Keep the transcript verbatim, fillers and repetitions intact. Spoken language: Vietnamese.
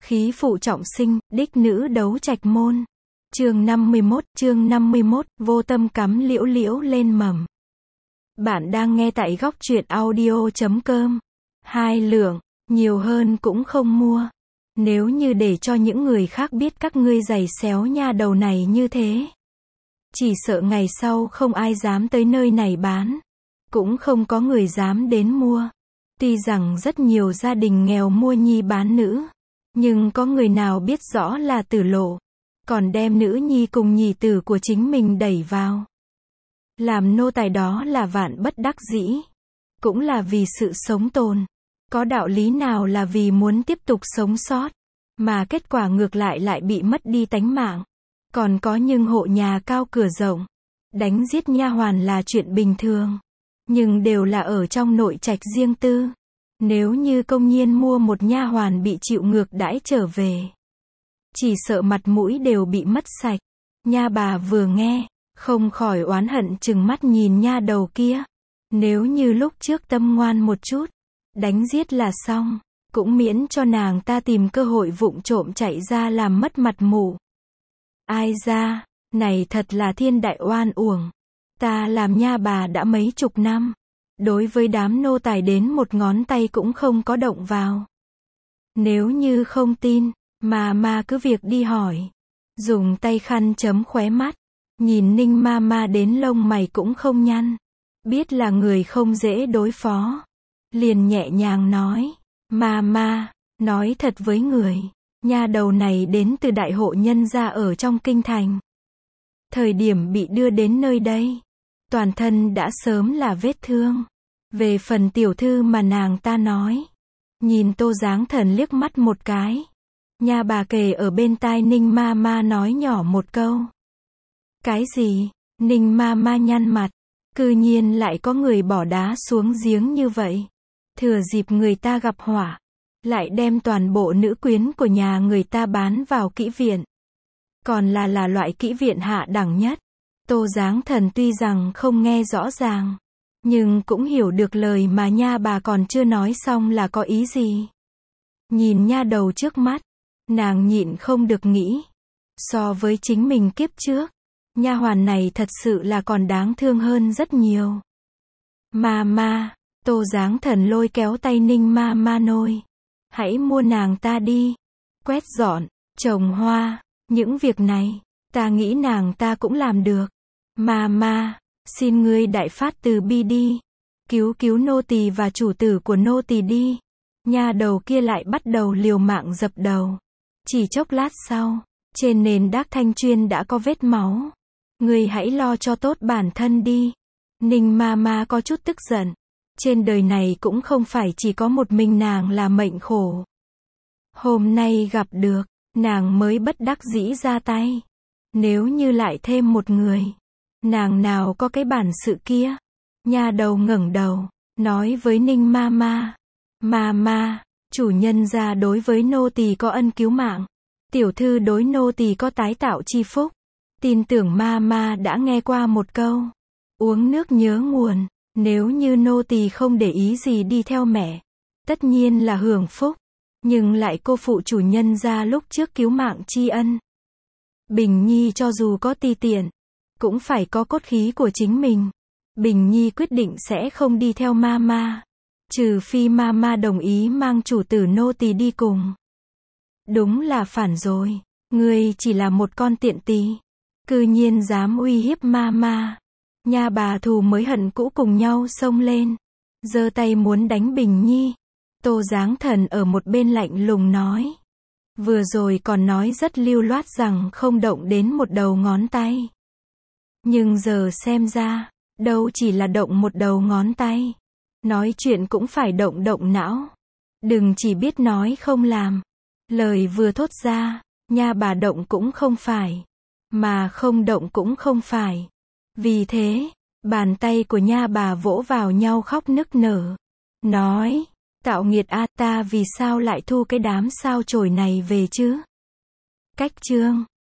Khí phụ trọng sinh, đích nữ đấu trạch môn. Chương năm mươi mốt, chương năm mươi mốt, vô tâm cắm liễu liễu lên mầm. Bạn đang nghe tại góc truyện audio chấm com. Hai lượng, nhiều hơn cũng không mua. Nếu như để cho những người khác biết các ngươi giày xéo nha đầu này như thế, chỉ sợ ngày sau không ai dám tới nơi này bán, cũng không có người dám đến mua. Tuy rằng rất nhiều gia đình nghèo mua nhi bán nữ, nhưng có người nào biết rõ là tử lộ, còn đem nữ nhi cùng nhì tử của chính mình đẩy vào làm nô tài, đó là vạn bất đắc dĩ, cũng là vì sự sống tồn. Có đạo lý nào là vì muốn tiếp tục sống sót, mà kết quả ngược lại lại bị mất đi tánh mạng. Còn có nhưng hộ nhà cao cửa rộng, đánh giết nha hoàn là chuyện bình thường, nhưng đều là ở trong nội trạch riêng tư. Nếu như công nhiên mua một nha hoàn bị chịu ngược đãi trở về, chỉ sợ mặt mũi đều bị mất sạch. Nha bà vừa nghe, không khỏi oán hận chừng mắt nhìn nha đầu kia. Nếu như lúc trước tâm ngoan một chút, đánh giết là xong, cũng miễn cho nàng ta tìm cơ hội vụng trộm chạy ra làm mất mặt mũi. Ai ra, này thật là thiên đại oan uổng. Ta làm nha bà đã mấy chục năm, đối với đám nô tài đến một ngón tay cũng không có động vào. Nếu như không tin, mà ma cứ việc đi hỏi. Dùng tay khăn chấm khóe mắt, nhìn Ninh ma ma đến lông mày cũng không nhăn, biết là người không dễ đối phó, liền nhẹ nhàng nói, ma ma, nói thật với người, nha đầu này đến từ đại hộ nhân gia ở trong kinh thành. Thời điểm bị đưa đến nơi đây, toàn thân đã sớm là vết thương. Về phần tiểu thư mà nàng ta nói, nhìn Tô Giáng Thần liếc mắt một cái. Nha bà kề ở bên tai Ninh ma ma nói nhỏ một câu. Cái gì? Ninh ma ma nhăn mặt, cư nhiên lại có người bỏ đá xuống giếng như vậy. Thừa dịp người ta gặp họa, lại đem toàn bộ nữ quyến của nhà người ta bán vào kỹ viện. Còn là là loại kỹ viện hạ đẳng nhất. Tô Giáng Thần tuy rằng không nghe rõ ràng, nhưng cũng hiểu được lời mà nha bà còn chưa nói xong là có ý gì. Nhìn nha đầu trước mắt, nàng nhịn không được nghĩ, so với chính mình kiếp trước, nha hoàn này thật sự là còn đáng thương hơn rất nhiều. Ma ma, Tô Giáng Thần lôi kéo tay Ninh ma ma nôi. Hãy mua nàng ta đi. Quét dọn, trồng hoa, những việc này, ta nghĩ nàng ta cũng làm được. Ma ma, xin ngươi đại phát từ bi đi. Cứu cứu nô tỳ và chủ tử của nô tỳ đi. Nha đầu kia lại bắt đầu liều mạng dập đầu. Chỉ chốc lát sau, trên nền đác thanh chuyên đã có vết máu. Ngươi hãy lo cho tốt bản thân đi. Ninh ma ma có chút tức giận. Trên đời này cũng không phải chỉ có một mình nàng là mệnh khổ. Hôm nay gặp được, nàng mới bất đắc dĩ ra tay. Nếu như lại thêm một người, nàng nào có cái bản sự kia. Nha đầu ngẩng đầu, nói với Ninh ma ma. Ma ma, chủ nhân gia đối với nô tỳ có ân cứu mạng. Tiểu thư đối nô tỳ có tái tạo chi phúc. Tin tưởng ma ma đã nghe qua một câu. Uống nước nhớ nguồn. Nếu như nô tỳ không để ý gì đi theo mẹ, tất nhiên là hưởng phúc. Nhưng lại cô phụ chủ nhân gia lúc trước cứu mạng tri ân. Bình Nhi cho dù có ti tiện, cũng phải có cốt khí của chính mình. Bình Nhi quyết định sẽ không đi theo ma ma, trừ phi ma ma đồng ý mang chủ tử nô tỳ đi cùng. Đúng là phản rồi, ngươi chỉ là một con tiện tỳ, cư nhiên dám uy hiếp ma ma. Nha bà thù mới hận cũ cùng nhau xông lên, giơ tay muốn đánh Bình Nhi. Tô Giáng Thần ở một bên lạnh lùng nói, vừa rồi còn nói rất lưu loát rằng không động đến một đầu ngón tay. Nhưng giờ xem ra, đâu chỉ là động một đầu ngón tay. Nói chuyện cũng phải động động não. Đừng chỉ biết nói không làm. Lời vừa thốt ra, nha bà động cũng không phải, mà không động cũng không phải. Vì thế, bàn tay của nha bà vỗ vào nhau khóc nức nở. Nói, tạo nghiệt a, ta vì sao lại thu cái đám sao chổi này về chứ? Cách chương